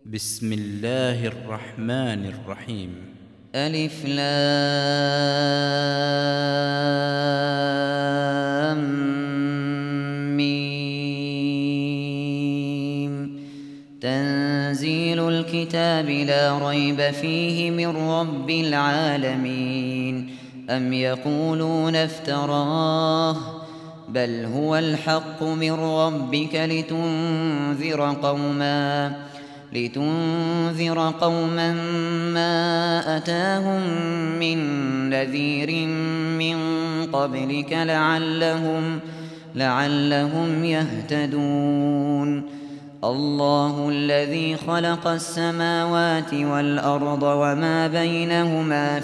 بسم الله الرحمن الرحيم. ألف لام ميم. تنزيل الكتاب لا ريب فيه من رب العالمين. أم يقولون افتراه بل هو الحق من ربك لتنذر قوما ما أتاهم من نذير من قبلك لعلهم يهتدون. الله الذي خلق السماوات والأرض وما بينهما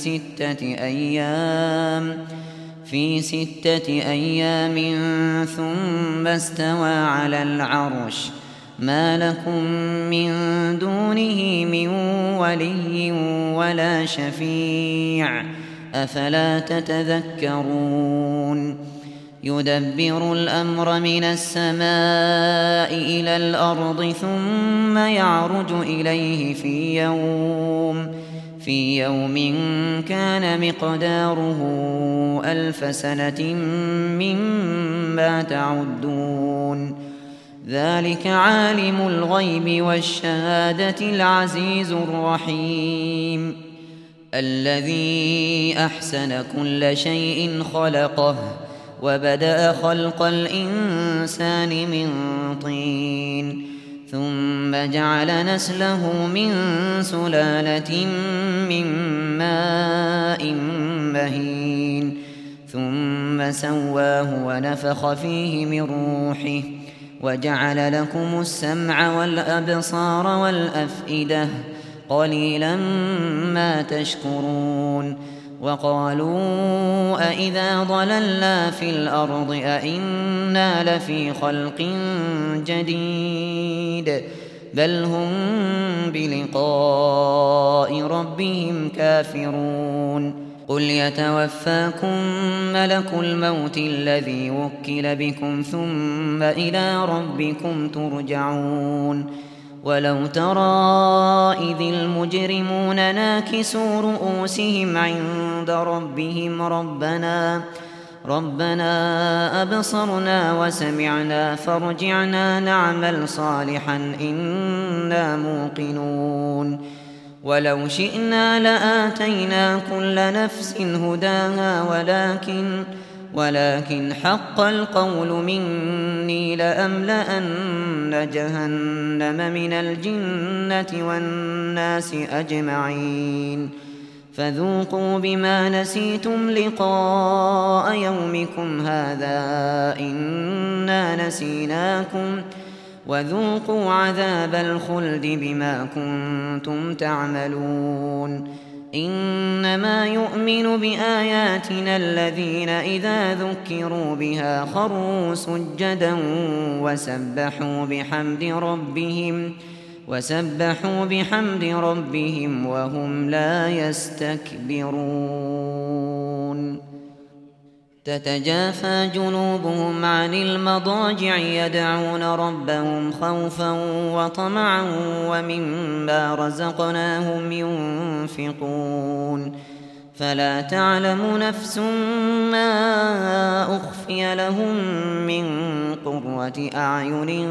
في 6 أيام ثم استوى على العرش. ما لكم من دونه من ولي ولا شفيع أفلا تتذكرون. يدبر الأمر من السماء إلى الأرض ثم يعرج إليه في يوم كان مقداره 1000 سنة مما تعدون. ذلك عالم الغيب والشهادة العزيز الرحيم. الذي أحسن كل شيء خلقه وبدأ خلق الإنسان من طين ثم جعل نسله من سلالة من ماء مهين ثم سواه ونفخ فيه من روحه وجعل لكم السمع والأبصار والأفئدة قليلا ما تشكرون. وقالوا أإذا ضللنا في الأرض أإنا لفي خلق جديد بل هم بلقاء ربهم كافرون. قل يتوفاكم ملك الموت الذي وكل بكم ثم إلى ربكم ترجعون. ولو ترى إذ المجرمون ناكسوا رؤوسهم عند ربهم ربنا أبصرنا وسمعنا فارجعنا نعمل صالحا إنا موقنون. ولو شئنا لآتينا كل نفس هداها ولكن حق القول مني لأملأن جهنم من الجنة والناس أجمعين. فذوقوا بما نسيتم لقاء يومكم هذا إنا نسيناكم وذوقوا عذاب الخلد بما كنتم تعملون. إنما يؤمن بآياتنا الذين إذا ذكروا بها خروا سجدا وسبحوا بحمد ربهم وهم لا يستكبرون. تتجافى جنوبهم عن المضاجع يدعون ربهم خوفا وطمعا ومما رزقناهم ينفقون. فلا تعلم نفس ما أخفي لهم من قرة أعين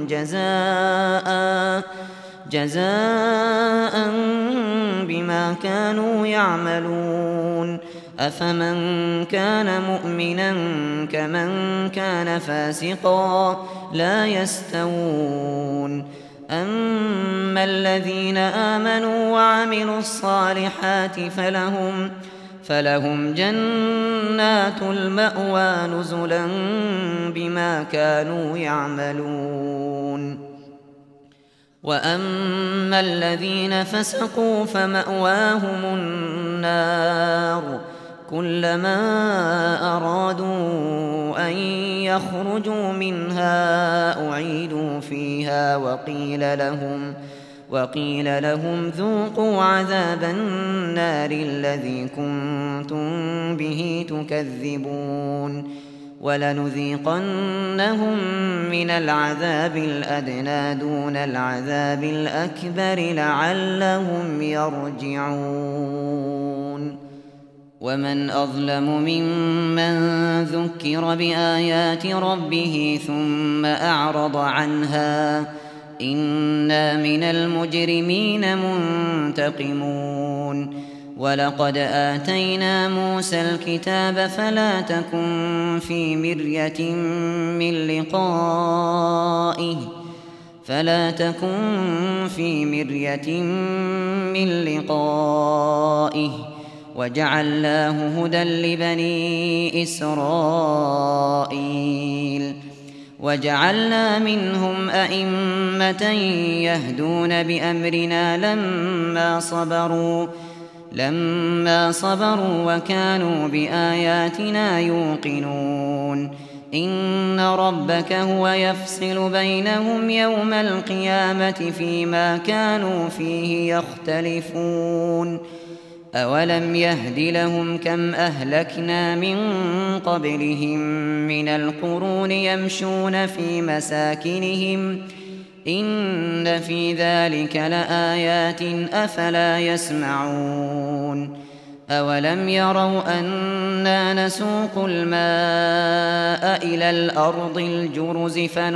جزاء بما كانوا يعملون. أفمن كان مؤمنا كمن كان فاسقا لا يستوون. أما الذين آمنوا وعملوا الصالحات فلهم جنات المأوى نزلا بما كانوا يعملون. وأما الذين فسقوا فمأواهم النار كلما أرادوا أن يخرجوا منها أعيدوا فيها وقيل لهم ذوقوا عذاب النار الذي كنتم به تكذبون. ولنذيقنهم من العذاب الأدنى دون العذاب الأكبر لعلهم يرجعون. ومن أظلم ممن ذكر بآيات ربه ثم أعرض عنها إنا من المجرمين منتقمون. ولقد آتينا موسى الكتاب فلا تكن في مرية من لقائه وجعلناه هدى لبني إسرائيل. وجعلنا منهم أئمة يهدون بأمرنا لما صبروا وكانوا بآياتنا يوقنون. إن ربك هو يفصل بينهم يوم القيامة فيما كانوا فيه يختلفون. أولم يهد لهم كم أهلكنا من قبلهم من القرون يمشون في مساكنهم إن في ذلك لآيات أفلا يسمعون. أولم يروا أنا نسوق الماء إلى الأرض الجرز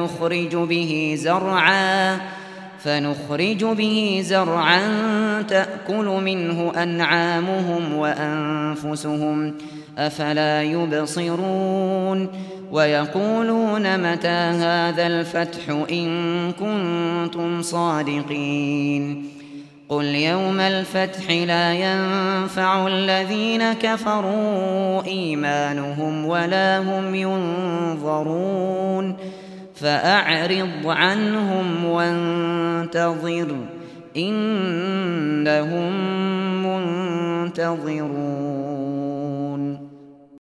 فنخرج به زرعا تأكل منه أنعامهم وأنفسهم أفلا يبصرون. ويقولون متى هذا الفتح إن كنتم صادقين. قل يوم الفتح لا ينفع الذين كفروا إيمانهم ولا هم ينظرون. فأعرض عنهم وانتظر إنهم منتظرون.